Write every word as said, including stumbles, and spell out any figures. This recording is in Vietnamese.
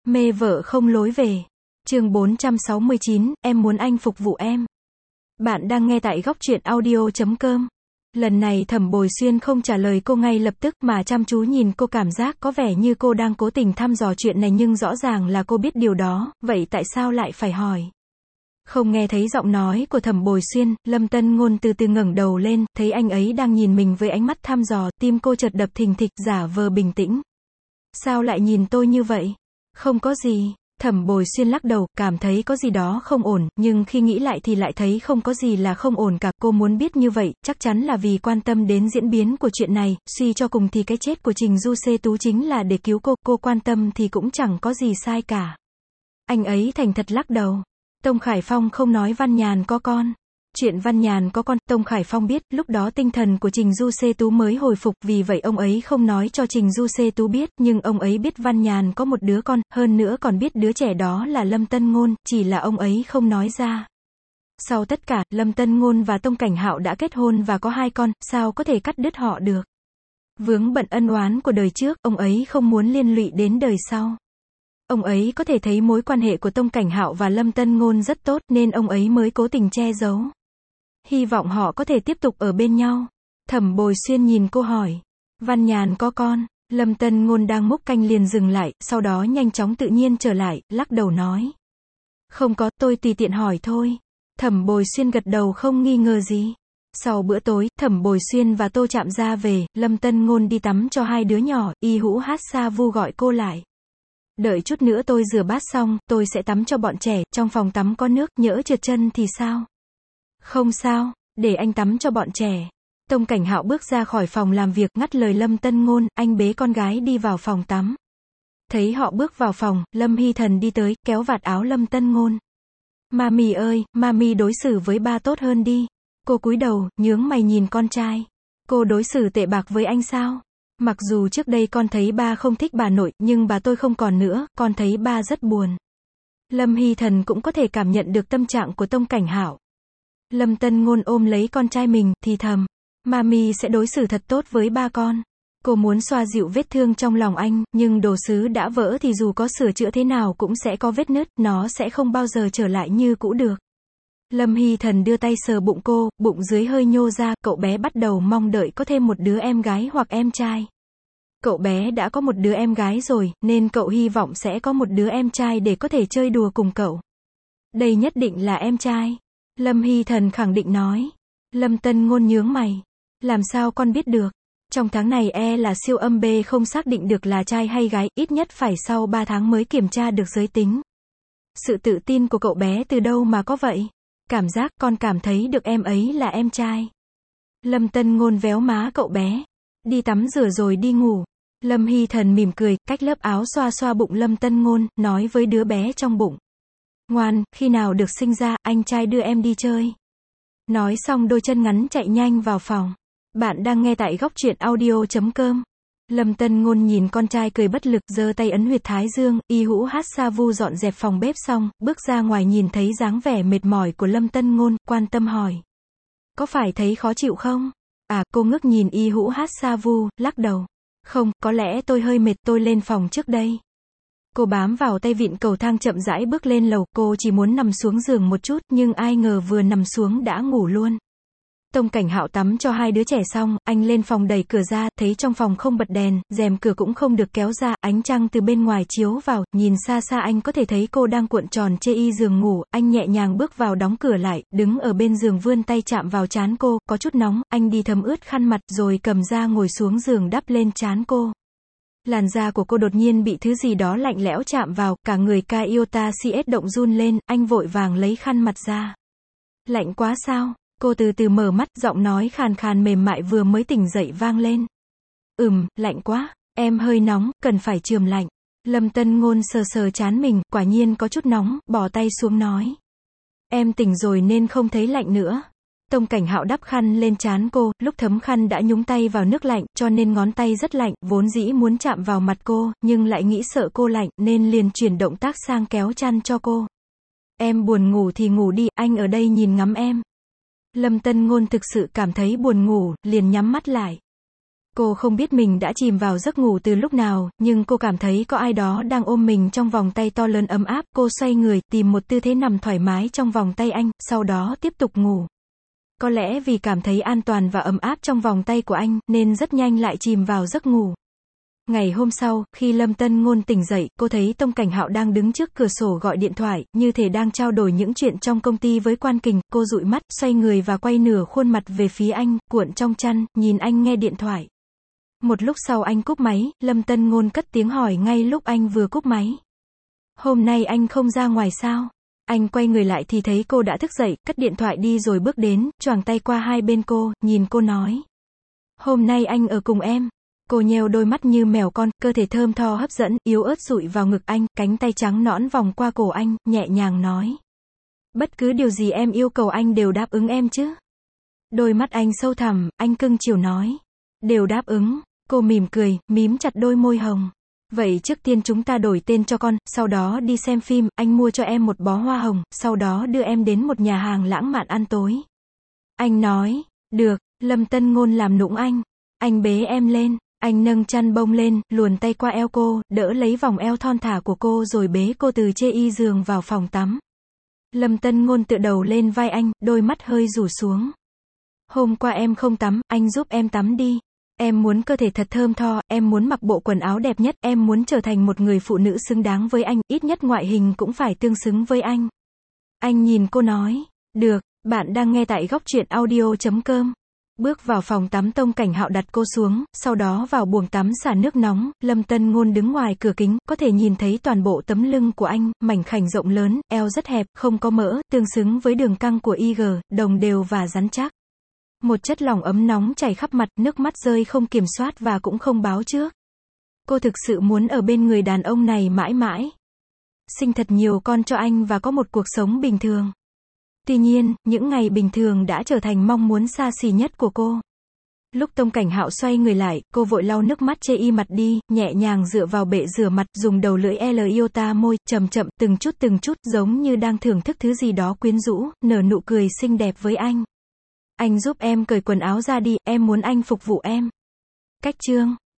Mê vợ không lối về. Chương bốn trăm sáu mươi chín, em muốn anh phục vụ em. Bạn đang nghe tại góc truyện audio chấm com. Lần này Thẩm Bồi Xuyên không trả lời cô ngay lập tức mà chăm chú nhìn cô, cảm giác có vẻ như cô đang cố tình thăm dò chuyện này, nhưng rõ ràng là cô biết điều đó, vậy tại sao lại phải hỏi? Không nghe thấy giọng nói của Thẩm Bồi Xuyên, Lâm Tân Ngôn từ từ ngẩng đầu lên, thấy anh ấy đang nhìn mình với ánh mắt thăm dò, tim cô chợt đập thình thịch, giả vờ bình tĩnh. Sao lại nhìn tôi như vậy? Không có gì. Thẩm Bồi Xuyên lắc đầu, cảm thấy có gì đó không ổn, nhưng khi nghĩ lại thì lại thấy không có gì là không ổn cả. Cô muốn biết như vậy, chắc chắn là vì quan tâm đến diễn biến của chuyện này, suy cho cùng thì cái chết của Trình Du Xê Tú chính là để cứu cô, cô quan tâm thì cũng chẳng có gì sai cả. Anh ấy thành thật lắc đầu. Tông Khải Phong không nói Văn Nhàn có con. Chuyện Văn Nhàn có con, Tông Khải Phong biết, lúc đó tinh thần của Trình Du Xê Tú mới hồi phục, vì vậy ông ấy không nói cho Trình Du Xê Tú biết, nhưng ông ấy biết Văn Nhàn có một đứa con, hơn nữa còn biết đứa trẻ đó là Lâm Tân Ngôn, chỉ là ông ấy không nói ra. Sau tất cả, Lâm Tân Ngôn và Tông Cảnh Hạo đã kết hôn và có hai con, sao có thể cắt đứt họ được? Vướng bận ân oán của đời trước, ông ấy không muốn liên lụy đến đời sau. Ông ấy có thể thấy mối quan hệ của Tông Cảnh Hạo và Lâm Tân Ngôn rất tốt, nên ông ấy mới cố tình che giấu. Hy vọng họ có thể tiếp tục ở bên nhau. Thẩm Bồi Xuyên nhìn cô hỏi. Văn Nhàn có con. Lâm Tân Ngôn đang múc canh liền dừng lại, sau đó nhanh chóng tự nhiên trở lại, lắc đầu nói. Không có, tôi tùy tiện hỏi thôi. Thẩm Bồi Xuyên gật đầu không nghi ngờ gì. Sau bữa tối, Thẩm Bồi Xuyên và Tô Trạm ra về, Lâm Tân Ngôn đi tắm cho hai đứa nhỏ, Y Hữu Hát Sa Vu gọi cô lại. Đợi chút nữa tôi rửa bát xong, tôi sẽ tắm cho bọn trẻ, trong phòng tắm có nước, nhỡ trượt chân thì sao? Không sao, để anh tắm cho bọn trẻ. Tông Cảnh Hạo bước ra khỏi phòng làm việc, ngắt lời Lâm Tân Ngôn, anh bế con gái đi vào phòng tắm. Thấy họ bước vào phòng, Lâm Hy Thần đi tới, kéo vạt áo Lâm Tân Ngôn. Mami ơi, mami đối xử với ba tốt hơn đi. Cô cúi đầu, nhướng mày nhìn con trai. Cô đối xử tệ bạc với anh sao? Mặc dù trước đây con thấy ba không thích bà nội, nhưng bà tôi không còn nữa, con thấy ba rất buồn. Lâm Hy Thần cũng có thể cảm nhận được tâm trạng của Tông Cảnh Hạo. Lâm Tân Ngôn ôm lấy con trai mình, thì thầm. Mami sẽ đối xử thật tốt với ba con. Cô muốn xoa dịu vết thương trong lòng anh, nhưng đồ sứ đã vỡ thì dù có sửa chữa thế nào cũng sẽ có vết nứt, nó sẽ không bao giờ trở lại như cũ được. Lâm Hy Thần đưa tay sờ bụng cô, bụng dưới hơi nhô ra, cậu bé bắt đầu mong đợi có thêm một đứa em gái hoặc em trai. Cậu bé đã có một đứa em gái rồi, nên cậu hy vọng sẽ có một đứa em trai để có thể chơi đùa cùng cậu. Đây nhất định là em trai. Lâm Hy Thần khẳng định nói. Lâm Tân Ngôn nhướng mày. Làm sao con biết được? Trong tháng này e là siêu âm B không xác định được là trai hay gái, ít nhất phải sau ba tháng mới kiểm tra được giới tính. Sự tự tin của cậu bé từ đâu mà có vậy? Cảm giác con cảm thấy được em ấy là em trai. Lâm Tân Ngôn véo má cậu bé. Đi tắm rửa rồi đi ngủ. Lâm Hy Thần mỉm cười, cách lớp áo xoa xoa bụng Lâm Tân Ngôn, nói với đứa bé trong bụng. Ngoan, khi nào được sinh ra, anh trai đưa em đi chơi. Nói xong đôi chân ngắn chạy nhanh vào phòng. Bạn đang nghe tại góc truyện audio chấm com. Lâm Tân Ngôn nhìn con trai cười bất lực, giơ tay ấn huyệt thái dương. Y Hữu Hát Sa Vu dọn dẹp phòng bếp xong, bước ra ngoài nhìn thấy dáng vẻ mệt mỏi của Lâm Tân Ngôn, quan tâm hỏi. Có phải thấy khó chịu không? À, cô ngước nhìn Y Hữu Hát Sa Vu, lắc đầu. Không, có lẽ tôi hơi mệt, tôi lên phòng trước đây. Cô bám vào tay vịn cầu thang chậm rãi bước lên lầu, cô chỉ muốn nằm xuống giường một chút, nhưng ai ngờ vừa nằm xuống đã ngủ luôn. Tông Cảnh Hạo tắm cho hai đứa trẻ xong, anh lên phòng đẩy cửa ra, thấy trong phòng không bật đèn, rèm cửa cũng không được kéo ra, ánh trăng từ bên ngoài chiếu vào, nhìn xa xa anh có thể thấy cô đang cuộn tròn chê y giường ngủ, anh nhẹ nhàng bước vào đóng cửa lại, đứng ở bên giường vươn tay chạm vào trán cô, có chút nóng, anh đi thấm ướt khăn mặt rồi cầm ra ngồi xuống giường đắp lên trán cô. Làn da của cô đột nhiên bị thứ gì đó lạnh lẽo chạm vào, cả người ca iota cs động run lên, anh vội vàng lấy khăn mặt ra. Lạnh quá sao? Cô từ từ mở mắt, giọng nói khàn khàn mềm mại vừa mới tỉnh dậy vang lên. Ừm, lạnh quá, em hơi nóng, cần phải chườm lạnh. Lâm Tân Ngôn sờ sờ trán mình, quả nhiên có chút nóng, bỏ tay xuống nói. Em tỉnh rồi nên không thấy lạnh nữa. Tông Cảnh Hạo đắp khăn lên trán cô, lúc thấm khăn đã nhúng tay vào nước lạnh, cho nên ngón tay rất lạnh, vốn dĩ muốn chạm vào mặt cô, nhưng lại nghĩ sợ cô lạnh, nên liền chuyển động tác sang kéo chăn cho cô. Em buồn ngủ thì ngủ đi, anh ở đây nhìn ngắm em. Lâm Tân Ngôn thực sự cảm thấy buồn ngủ, liền nhắm mắt lại. Cô không biết mình đã chìm vào giấc ngủ từ lúc nào, nhưng cô cảm thấy có ai đó đang ôm mình trong vòng tay to lớn ấm áp. Cô xoay người, tìm một tư thế nằm thoải mái trong vòng tay anh, sau đó tiếp tục ngủ. Có lẽ vì cảm thấy an toàn và ấm áp trong vòng tay của anh, nên rất nhanh lại chìm vào giấc ngủ. Ngày hôm sau, khi Lâm Tân Ngôn tỉnh dậy, cô thấy Tông Cảnh Hạo đang đứng trước cửa sổ gọi điện thoại, như thể đang trao đổi những chuyện trong công ty với Quan Kình. Cô dụi mắt, xoay người và quay nửa khuôn mặt về phía anh, cuộn trong chăn, nhìn anh nghe điện thoại. Một lúc sau anh cúp máy, Lâm Tân Ngôn cất tiếng hỏi ngay lúc anh vừa cúp máy. Hôm nay anh không ra ngoài sao? Anh quay người lại thì thấy cô đã thức dậy, cất điện thoại đi rồi bước đến, choàng tay qua hai bên cô, nhìn cô nói. Hôm nay anh ở cùng em. Cô nheo đôi mắt như mèo con, cơ thể thơm tho hấp dẫn, yếu ớt dụi vào ngực anh, cánh tay trắng nõn vòng qua cổ anh, nhẹ nhàng nói. Bất cứ điều gì em yêu cầu anh đều đáp ứng em chứ? Đôi mắt anh sâu thẳm, anh cưng chiều nói. Đều đáp ứng. Cô mỉm cười, mím chặt đôi môi hồng. Vậy trước tiên chúng ta đổi tên cho con, sau đó đi xem phim, anh mua cho em một bó hoa hồng, sau đó đưa em đến một nhà hàng lãng mạn ăn tối. Anh nói, được. Lâm Tân Ngôn làm nũng anh. Anh bế em lên. Anh nâng chăn bông lên, luồn tay qua eo cô, đỡ lấy vòng eo thon thả của cô rồi bế cô từ chê y giường vào phòng tắm. Lâm Tân Ngôn tựa đầu lên vai anh, đôi mắt hơi rủ xuống. Hôm qua em không tắm, anh giúp em tắm đi. Em muốn cơ thể thật thơm tho, em muốn mặc bộ quần áo đẹp nhất, em muốn trở thành một người phụ nữ xứng đáng với anh, ít nhất ngoại hình cũng phải tương xứng với anh. Anh nhìn cô nói, được, bạn đang nghe tại góc truyện audio chấm com. Bước vào phòng tắm, Tông Cảnh Hạo đặt cô xuống, sau đó vào buồng tắm xả nước nóng. Lâm Tân Ngôn đứng ngoài cửa kính, có thể nhìn thấy toàn bộ tấm lưng của anh, mảnh khảnh rộng lớn, eo rất hẹp, không có mỡ, tương xứng với đường căng của i giê, đồng đều và rắn chắc. Một chất lỏng ấm nóng chảy khắp mặt, nước mắt rơi không kiểm soát và cũng không báo trước. Cô thực sự muốn ở bên người đàn ông này mãi mãi. Sinh thật nhiều con cho anh và có một cuộc sống bình thường. Tuy nhiên, những ngày bình thường đã trở thành mong muốn xa xỉ nhất của cô. Lúc Tông Cảnh Hạo xoay người lại, cô vội lau nước mắt chê y mặt đi, nhẹ nhàng dựa vào bệ rửa mặt, dùng đầu lưỡi L iota môi, chậm chậm, từng chút từng chút, giống như đang thưởng thức thứ gì đó quyến rũ, nở nụ cười xinh đẹp với anh. Anh giúp em cởi quần áo ra đi, em muốn anh phục vụ em. Cách chương